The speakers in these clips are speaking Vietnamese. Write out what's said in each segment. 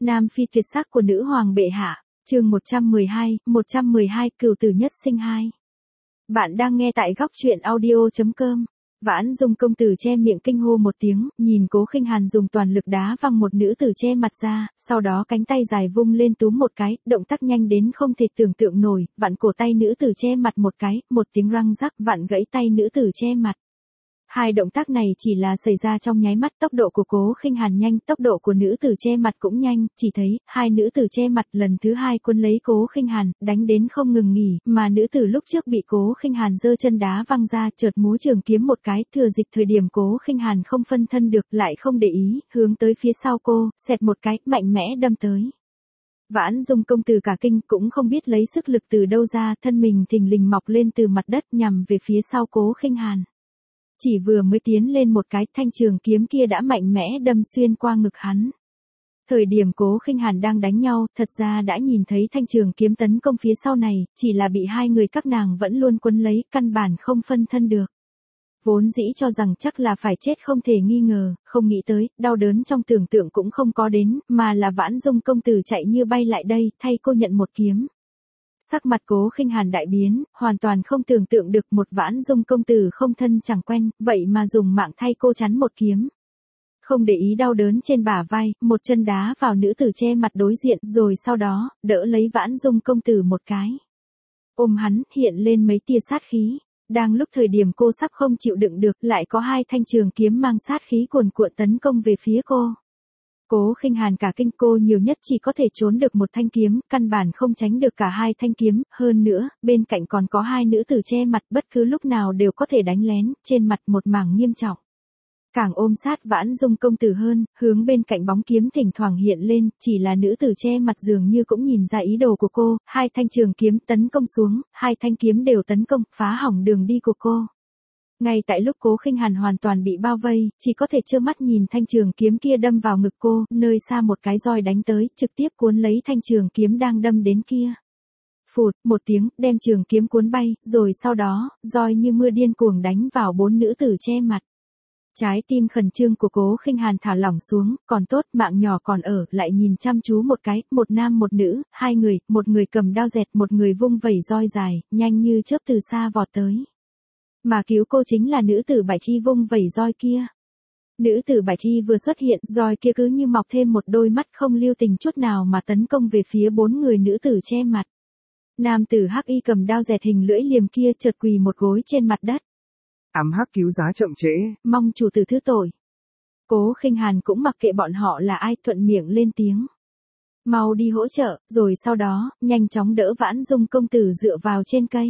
Nam phi tuyệt sắc của nữ hoàng bệ hạ, chương 112, cửu tử nhất sinh 2. Bạn đang nghe tại góc truyện audio.com. Vãn Dung công tử che miệng kinh hô một tiếng, nhìn Cố Khinh Hàn dùng toàn lực đá văng một nữ tử che mặt ra, sau đó cánh tay dài vung lên túm một cái, động tác nhanh đến không thể tưởng tượng nổi, vặn cổ tay nữ tử che mặt một cái, một tiếng răng rắc vặn gãy tay nữ tử che mặt. Hai động tác này chỉ là xảy ra trong nháy mắt, tốc độ của Cố Khinh Hàn nhanh, tốc độ của nữ tử che mặt cũng nhanh, chỉ thấy, hai nữ tử che mặt lần thứ hai cuốn lấy Cố Khinh Hàn, đánh đến không ngừng nghỉ, mà nữ tử lúc trước bị Cố Khinh Hàn giơ chân đá văng ra, chợt múa trường kiếm một cái, thừa dịp thời điểm Cố Khinh Hàn không phân thân được, lại không để ý, hướng tới phía sau cô, xẹt một cái, mạnh mẽ đâm tới. Vãn Dung công tử cả kinh cũng không biết lấy sức lực từ đâu ra, thân mình thình lình mọc lên từ mặt đất nhằm về phía sau Cố Khinh Hàn. Chỉ vừa mới tiến lên một cái, thanh trường kiếm kia đã mạnh mẽ đâm xuyên qua ngực hắn. Thời điểm Cố Khinh Hàn đang đánh nhau, thật ra đã nhìn thấy thanh trường kiếm tấn công phía sau này, chỉ là bị hai người các nàng vẫn luôn quấn lấy, căn bản không phân thân được. Vốn dĩ cho rằng chắc là phải chết không thể nghi ngờ, không nghĩ tới, đau đớn trong tưởng tượng cũng không có đến, mà là Vãn Dung công tử chạy như bay lại đây, thay cô nhận một kiếm. Sắc mặt Cố Khinh Hàn đại biến, hoàn toàn không tưởng tượng được một Vãn Dung công tử không thân chẳng quen, vậy mà dùng mạng thay cô chắn một kiếm. Không để ý đau đớn trên bả vai, một chân đá vào nữ tử che mặt đối diện, rồi sau đó, đỡ lấy Vãn Dung công tử một cái. Ôm hắn, hiện lên mấy tia sát khí. Đang lúc thời điểm cô sắp không chịu đựng được, lại có hai thanh trường kiếm mang sát khí cuồn cuộn tấn công về phía cô. Cố Khinh Hàn cả kinh, cô nhiều nhất chỉ có thể trốn được một thanh kiếm, căn bản không tránh được cả hai thanh kiếm, hơn nữa, bên cạnh còn có hai nữ tử che mặt, bất cứ lúc nào đều có thể đánh lén, trên mặt một mảng nghiêm trọng. Càng ôm sát Vãn Dung công tử hơn, hướng bên cạnh bóng kiếm thỉnh thoảng hiện lên, chỉ là nữ tử che mặt dường như cũng nhìn ra ý đồ của cô, hai thanh trường kiếm tấn công xuống, hai thanh kiếm đều tấn công, phá hỏng đường đi của cô. Ngay tại lúc Cố Khinh Hàn hoàn toàn bị bao vây, chỉ có thể trơ mắt nhìn thanh trường kiếm kia đâm vào ngực cô, nơi xa một cái roi đánh tới, trực tiếp cuốn lấy thanh trường kiếm đang đâm đến kia. Phụt, một tiếng, đem trường kiếm cuốn bay, rồi sau đó, roi như mưa điên cuồng đánh vào bốn nữ tử che mặt. Trái tim khẩn trương của Cố Khinh Hàn thả lỏng xuống, còn tốt, mạng nhỏ còn ở, lại nhìn chăm chú một cái, một nam một nữ, hai người, một người cầm đao dẹt, một người vung vẩy roi dài, nhanh như chớp từ xa vọt tới. Mà cứu cô chính là nữ tử Bạch Thi vung vẩy roi kia. Nữ tử Bạch Thi vừa xuất hiện, roi kia cứ như mọc thêm một đôi mắt không lưu tình chút nào mà tấn công về phía bốn người nữ tử che mặt. Nam tử hắc y cầm đao dẹt hình lưỡi liềm kia chợt quỳ một gối trên mặt đất. Ám hắc cứu giá chậm trễ. Mong chủ tử thứ tội. Cố Khinh Hàn cũng mặc kệ bọn họ là ai, thuận miệng lên tiếng. Mau đi hỗ trợ, rồi sau đó, nhanh chóng đỡ Vãn Dung công tử dựa vào trên cây.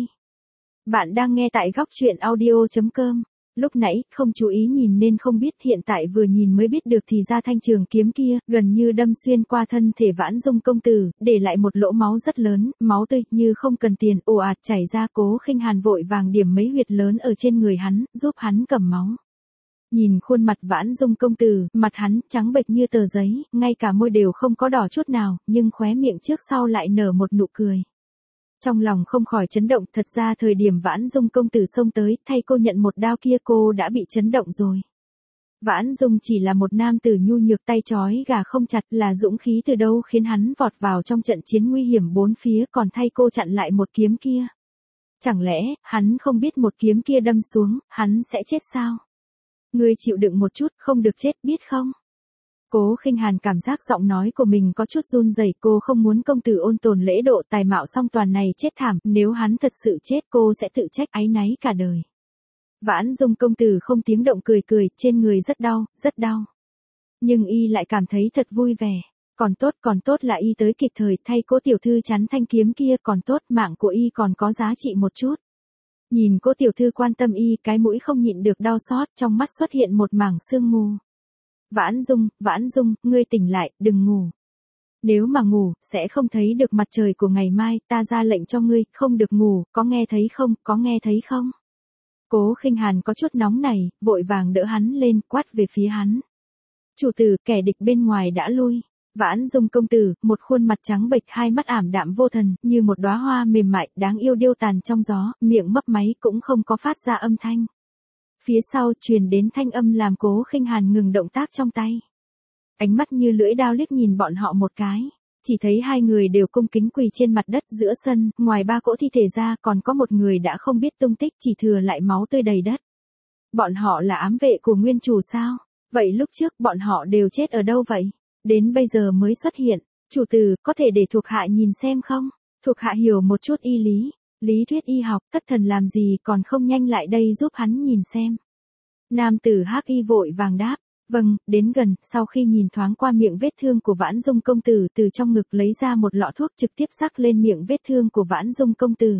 Bạn đang nghe tại góc truyện audio.com. Lúc nãy, không chú ý nhìn nên không biết, hiện tại vừa nhìn mới biết được thì ra thanh trường kiếm kia, gần như đâm xuyên qua thân thể Vãn Dung công tử, để lại một lỗ máu rất lớn, máu tươi, như không cần tiền, ồ ạt chảy ra. Cố Khinh Hàn vội vàng điểm mấy huyệt lớn ở trên người hắn, giúp hắn cầm máu. Nhìn khuôn mặt Vãn Dung công tử, mặt hắn trắng bệch như tờ giấy, ngay cả môi đều không có đỏ chút nào, nhưng khóe miệng trước sau lại nở một nụ cười. Trong lòng không khỏi chấn động, thật ra thời điểm Vãn Dung công tử xông tới, thay cô nhận một đao kia cô đã bị chấn động rồi. Vãn Dung chỉ là một nam tử nhu nhược tay trói gà không chặt, là dũng khí từ đâu khiến hắn vọt vào trong trận chiến nguy hiểm bốn phía, còn thay cô chặn lại một kiếm kia. Chẳng lẽ, hắn không biết một kiếm kia đâm xuống, hắn sẽ chết sao? Ngươi chịu đựng một chút, không được chết, biết không? Cố Khinh Hàn cảm giác giọng nói của mình có chút run rẩy, cô không muốn công tử ôn tồn lễ độ tài mạo song toàn này chết thảm, nếu hắn thật sự chết cô sẽ tự trách áy náy cả đời. Vãn Dung công tử không tiếng động cười cười, trên người rất đau, rất đau. Nhưng y lại cảm thấy thật vui vẻ. Còn tốt là y tới kịp thời, thay Cố tiểu thư chắn thanh kiếm kia, còn tốt mạng của y còn có giá trị một chút. Nhìn Cố tiểu thư quan tâm y, cái mũi không nhịn được đau xót, trong mắt xuất hiện một mảng sương mù. Vãn Dung, ngươi tỉnh lại, đừng ngủ. Nếu mà ngủ, sẽ không thấy được mặt trời của ngày mai, ta ra lệnh cho ngươi, không được ngủ, có nghe thấy không, có nghe thấy không? Cố Khinh Hàn có chút nóng này, vội vàng đỡ hắn lên, quát về phía hắn. Chủ tử, kẻ địch bên ngoài đã lui. Vãn Dung công tử, một khuôn mặt trắng bệch, hai mắt ảm đạm vô thần, như một đóa hoa mềm mại, đáng yêu điêu tàn trong gió, miệng mấp máy cũng không có phát ra âm thanh. Phía sau truyền đến thanh âm làm Cố Khinh Hàn ngừng động tác trong tay. ánh mắt như lưỡi dao liếc nhìn bọn họ một cái. Chỉ thấy hai người đều cung kính quỳ trên mặt đất giữa sân, ngoài ba cỗ thi thể ra còn có một người đã không biết tung tích, chỉ thừa lại máu tươi đầy đất. Bọn họ là ám vệ của nguyên chủ sao? Vậy lúc trước bọn họ đều chết ở đâu vậy? Đến bây giờ mới xuất hiện. Chủ tử, có thể để thuộc hạ nhìn xem không? Thuộc hạ hiểu một chút y lý, lý thuyết y học, thất thần làm gì còn không nhanh lại đây giúp hắn nhìn xem. Nam tử hắc y vội vàng đáp. Vâng, đến gần, sau khi nhìn thoáng qua miệng vết thương của Vãn Dung công tử, từ trong ngực lấy ra một lọ thuốc trực tiếp rắc lên miệng vết thương của Vãn Dung công tử.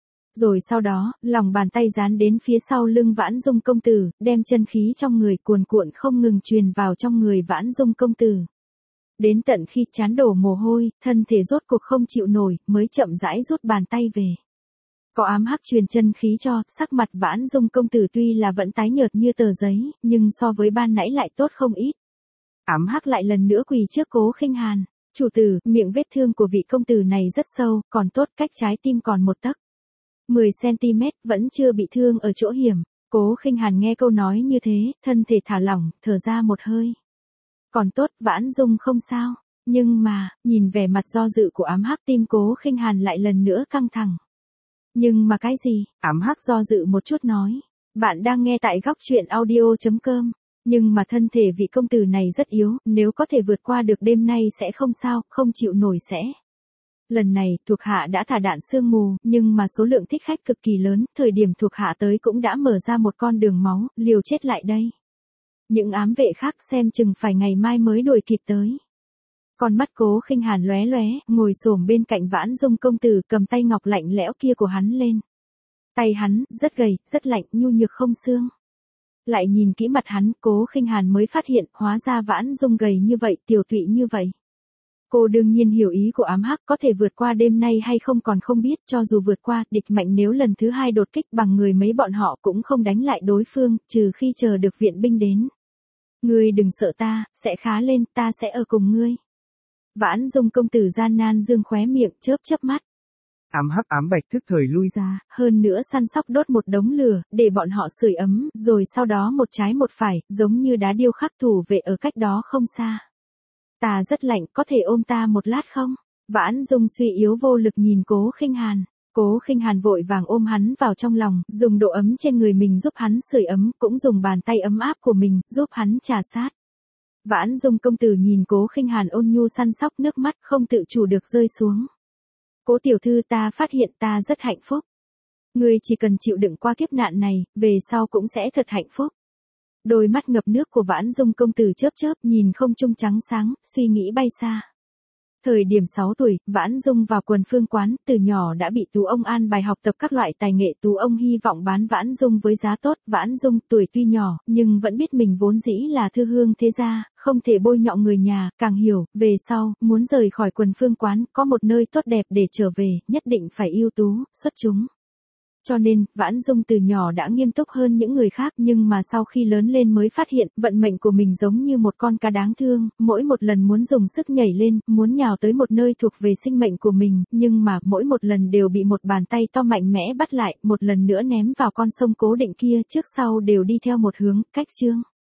Rồi sau đó, lòng bàn tay dán đến phía sau lưng Vãn Dung công tử, đem chân khí trong người cuồn cuộn không ngừng truyền vào trong người Vãn Dung công tử. Đến tận khi chán đổ mồ hôi, thân thể rốt cuộc không chịu nổi, mới chậm rãi rút bàn tay về. Có ám hắc truyền chân khí cho, sắc mặt Vãn Dung công tử tuy là vẫn tái nhợt như tờ giấy, nhưng so với ban nãy lại tốt không ít. Ám hắc lại lần nữa quỳ trước Cố Khinh Hàn. Chủ tử, miệng vết thương của vị công tử này rất sâu, còn tốt cách trái tim còn 1 tấc. 10 cm, vẫn chưa bị thương ở chỗ hiểm. Cố Khinh Hàn nghe câu nói như thế, thân thể thả lỏng, thở ra một hơi. Còn tốt, Vãn Dung không sao. Nhưng mà, nhìn vẻ mặt do dự của ám hắc, tim Cố Khinh Hàn lại lần nữa căng thẳng. Nhưng mà cái gì? Ám hắc do dự một chút nói. Bạn đang nghe tại góc truyện audio.com. Nhưng mà thân thể vị công tử này rất yếu, nếu có thể vượt qua được đêm nay sẽ không sao, không chịu nổi sẽ. Lần này, thuộc hạ đã thả đạn sương mù, nhưng mà số lượng thích khách cực kỳ lớn, thời điểm thuộc hạ tới cũng đã mở ra một con đường máu, liều chết lại đây. Những ám vệ khác xem chừng phải ngày mai mới đuổi kịp tới. Con mắt Cố Khinh Hàn lóe lóe, ngồi xổm bên cạnh Vãn Dung công tử, cầm tay ngọc lạnh lẽo kia của hắn lên. Tay hắn, rất gầy, rất lạnh, nhu nhược không xương. Lại nhìn kỹ mặt hắn, Cố Khinh Hàn mới phát hiện, hóa ra Vãn Dung gầy như vậy, tiểu tụy như vậy. Cô đương nhiên hiểu ý của ám hắc, có thể vượt qua đêm nay hay không còn không biết, cho dù vượt qua, địch mạnh nếu lần thứ 2 đột kích bằng người mấy bọn họ cũng không đánh lại đối phương, trừ khi chờ được viện binh đến. Ngươi đừng sợ ta, sẽ khá lên, ta sẽ ở cùng ngươi. Vãn Dung công tử gian nan dương khóe miệng, chớp chớp mắt. Ám hắc ám bạch thức thời lui ra. Hơn nữa săn sóc đốt một đống lửa, để bọn họ sưởi ấm, rồi sau đó một trái một phải, giống như đá điêu khắc thủ vệ ở cách đó không xa. Ta rất lạnh, có thể ôm ta một lát không? Vãn Dung suy yếu vô lực nhìn Cố Khinh Hàn. Cố Khinh Hàn vội vàng ôm hắn vào trong lòng, dùng độ ấm trên người mình giúp hắn sưởi ấm, cũng dùng bàn tay ấm áp của mình, giúp hắn trà sát. Vãn Dung công tử nhìn Cố Khinh Hàn ôn nhu săn sóc, nước mắt không tự chủ được rơi xuống. Cố tiểu thư, ta phát hiện ta rất hạnh phúc. Ngươi chỉ cần chịu đựng qua kiếp nạn này, về sau cũng sẽ thật hạnh phúc. Đôi mắt ngập nước của Vãn Dung công tử chớp chớp, nhìn không trung trắng sáng, suy nghĩ bay xa. Thời điểm 6 tuổi, Vãn Dung vào Quần Phương quán, từ nhỏ đã bị Tú ông an bài học tập các loại tài nghệ. Tú ông hy vọng bán Vãn Dung với giá tốt. Vãn Dung tuổi tuy nhỏ, nhưng vẫn biết mình vốn dĩ là thư hương thế gia, không thể bôi nhọ người nhà, càng hiểu, về sau, muốn rời khỏi Quần Phương quán, có một nơi tốt đẹp để trở về, nhất định phải ưu tú, xuất chúng. Cho nên, Vãn Dung từ nhỏ đã nghiêm túc hơn những người khác, nhưng mà sau khi lớn lên mới phát hiện, vận mệnh của mình giống như một con cá đáng thương, mỗi một lần muốn dùng sức nhảy lên, muốn nhào tới một nơi thuộc về sinh mệnh của mình, nhưng mà mỗi một lần đều bị một bàn tay to mạnh mẽ bắt lại, một lần nữa ném vào con sông cố định kia, trước sau đều đi theo một hướng, cách chương.